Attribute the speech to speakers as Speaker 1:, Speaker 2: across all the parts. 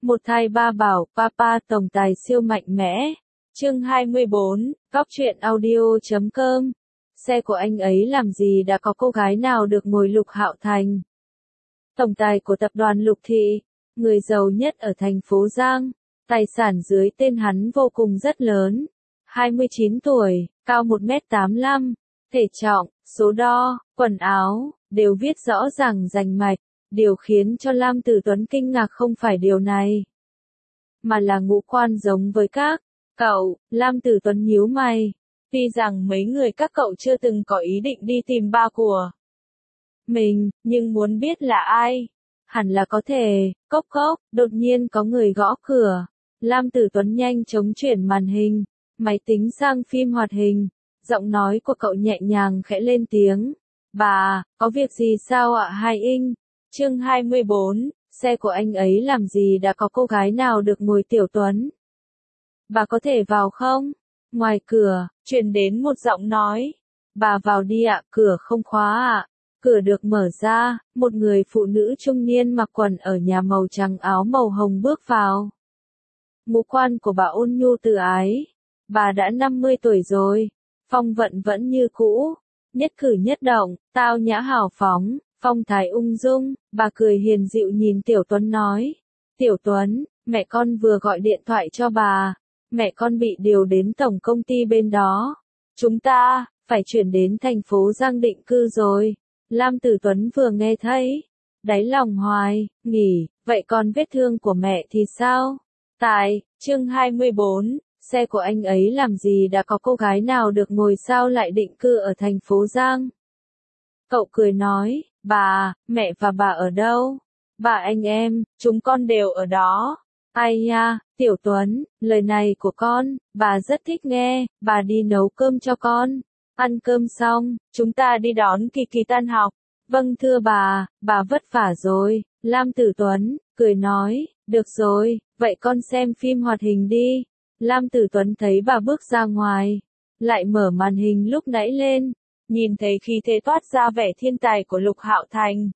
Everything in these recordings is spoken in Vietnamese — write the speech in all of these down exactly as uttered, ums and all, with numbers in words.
Speaker 1: Một thai ba bảo, Papa tổng tài siêu mạnh mẽ. Chương hai mươi bốn, góc truyện audio chấm com. Xe của anh ấy làm gì đã có cô gái nào được ngồi Lục Hạo Thành. Tổng tài của tập đoàn Lục Thị, người giàu nhất ở thành phố Giang, tài sản dưới tên hắn vô cùng rất lớn. hai mươi chín tuổi, cao một mét tám mươi lăm, thể trọng, số đo, quần áo, đều viết rõ ràng rành mạch. Điều khiến cho Lam Tử Tuấn kinh ngạc không phải điều này, mà là ngũ quan giống với các cậu. Lam Tử Tuấn nhíu mày, tuy rằng mấy người các cậu chưa từng có ý định đi tìm ba của mình, nhưng muốn biết là ai, hẳn là có thể. Cốc cốc, đột nhiên có người gõ cửa. Lam Tử Tuấn nhanh chóng chuyển màn hình máy tính sang phim hoạt hình, giọng nói của cậu nhẹ nhàng khẽ lên tiếng. Bà, có việc gì sao ạ Hai Inh? Chương hai mươi bốn, xe của anh ấy làm gì đã có cô gái nào được ngồi Tiểu Tuấn? Bà có thể vào không? Ngoài cửa, truyền đến một giọng nói. Bà vào đi ạ, cửa không khóa ạ. Cửa được mở ra, một người phụ nữ trung niên mặc quần ở nhà màu trắng áo màu hồng bước vào. Ngũ quan của bà ôn nhu từ ái. Bà đã năm mươi tuổi rồi, phong vận vẫn như cũ, nhất cử nhất động, tao nhã hào phóng. Phong thái ung dung, bà cười hiền dịu nhìn Tiểu Tuấn nói. Tiểu Tuấn, mẹ con vừa gọi điện thoại cho bà. Mẹ con bị điều đến tổng công ty bên đó. Chúng ta, phải chuyển đến thành phố Giang định cư rồi. Lam Tử Tuấn vừa nghe thấy. Đáy lòng hoài, nghỉ, vậy còn vết thương của mẹ thì sao? Tại, chương hai mươi bốn, xe của anh ấy làm gì đã có cô gái nào được ngồi sao lại định cư ở thành phố Giang? Cậu cười nói. Bà, mẹ và bà ở đâu? Bà anh em, chúng con đều ở đó. Ai nha, Tiểu Tuấn, lời này của con, bà rất thích nghe, bà đi nấu cơm cho con. Ăn cơm xong, chúng ta đi đón Kỳ Kỳ tan học. Vâng thưa bà, bà vất vả rồi. Lam Tử Tuấn, cười nói, được rồi, vậy con xem phim hoạt hình đi. Lam Tử Tuấn thấy bà bước ra ngoài, lại mở màn hình lúc nãy lên. Nhìn thấy khí thế toát ra vẻ thiên tài của Lục Hạo Thành,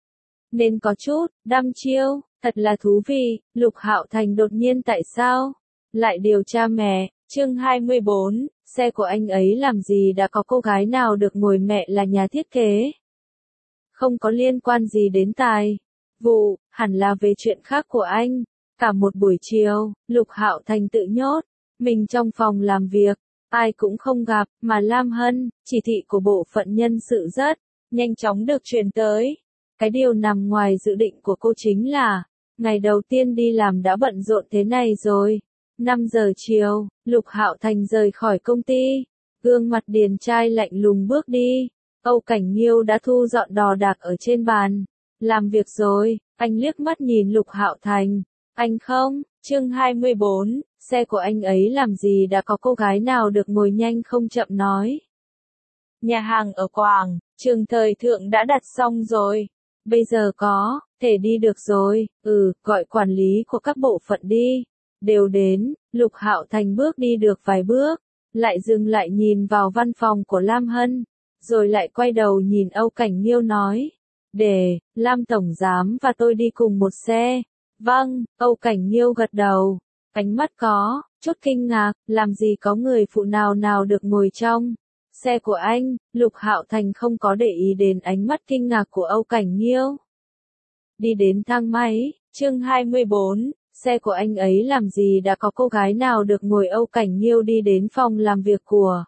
Speaker 1: nên có chút đăm chiêu, thật là thú vị. Lục Hạo Thành đột nhiên tại sao lại điều tra mẹ? Chương hai mươi bốn, xe của anh ấy làm gì đã có cô gái nào được ngồi mẹ là nhà thiết kế. Không có liên quan gì đến tài vụ, hẳn là về chuyện khác của anh. Cả một buổi chiều, Lục Hạo Thành tự nhốt mình trong phòng làm việc. Ai cũng không gặp, mà Lam Hân, chỉ thị của bộ phận nhân sự rất nhanh chóng được truyền tới. Cái điều nằm ngoài dự định của cô chính là, ngày đầu tiên đi làm đã bận rộn thế này rồi. năm giờ chiều, Lục Hạo Thành rời khỏi công ty, gương mặt điển trai lạnh lùng bước đi. Âu Cảnh Nghiêu đã thu dọn đồ đạc ở trên bàn. Làm việc rồi, anh liếc mắt nhìn Lục Hạo Thành. Anh không, chương hai mươi bốn, xe của anh ấy làm gì đã có cô gái nào được ngồi nhanh không chậm nói. Nhà hàng ở Quảng Trường Thời Thượng đã đặt xong rồi. Bây giờ có, thể đi được rồi. Ừ, gọi quản lý của các bộ phận đi. Đều đến. Lục Hạo Thành bước đi được vài bước, lại dừng lại nhìn vào văn phòng của Lam Hân, rồi lại quay đầu nhìn Âu Cảnh Nghiêu nói. Để, Lam Tổng Giám và tôi đi cùng một xe. Vâng, Âu Cảnh Nghiêu gật đầu. Ánh mắt có chút kinh ngạc, làm gì có người phụ nào nào được ngồi trong xe của anh. Lục Hạo Thành không có để ý đến ánh mắt kinh ngạc của Âu Cảnh Nghiêu. Đi đến thang máy, chương hai mươi bốn, xe của anh ấy làm gì đã có cô gái nào được ngồi. Âu Cảnh Nghiêu đi đến phòng làm việc của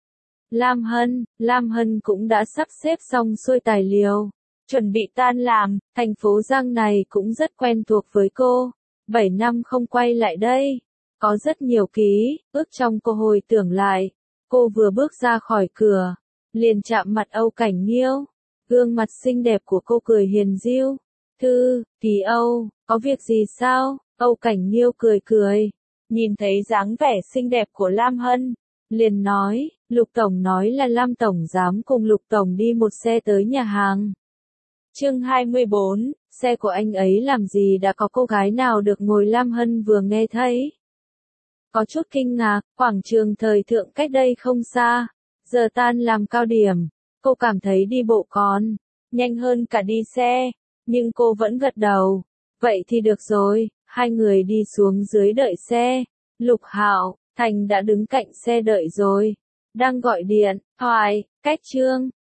Speaker 1: Lam Hân. Lam Hân cũng đã sắp xếp xong xuôi tài liệu, chuẩn bị tan làm. Thành phố Giang này cũng rất quen thuộc với cô. Bảy năm không quay lại đây, có rất nhiều ký ức trong cô hồi tưởng lại. Cô vừa bước ra khỏi cửa, liền chạm mặt Âu Cảnh Nghiêu. Gương mặt xinh đẹp của cô cười hiền diêu. Thư, Kỳ Âu, có việc gì sao? Âu Cảnh Nghiêu cười cười, nhìn thấy dáng vẻ xinh đẹp của Lam Hân, liền nói, Lục Tổng nói là Lam Tổng Giám cùng Lục Tổng đi một xe tới nhà hàng. Chương hai mươi bốn, xe của anh ấy làm gì đã có cô gái nào được ngồi. Lam Hân vừa nghe thấy, có chút kinh ngạc. Quảng Trường Thời Thượng cách đây không xa, giờ tan làm cao điểm, cô cảm thấy đi bộ còn nhanh hơn cả đi xe, nhưng cô vẫn gật đầu. Vậy thì được rồi, Hai người đi xuống dưới đợi xe. Lục Hạo, Thành đã đứng cạnh xe đợi rồi. Đang gọi điện, Hoài, cách Trương.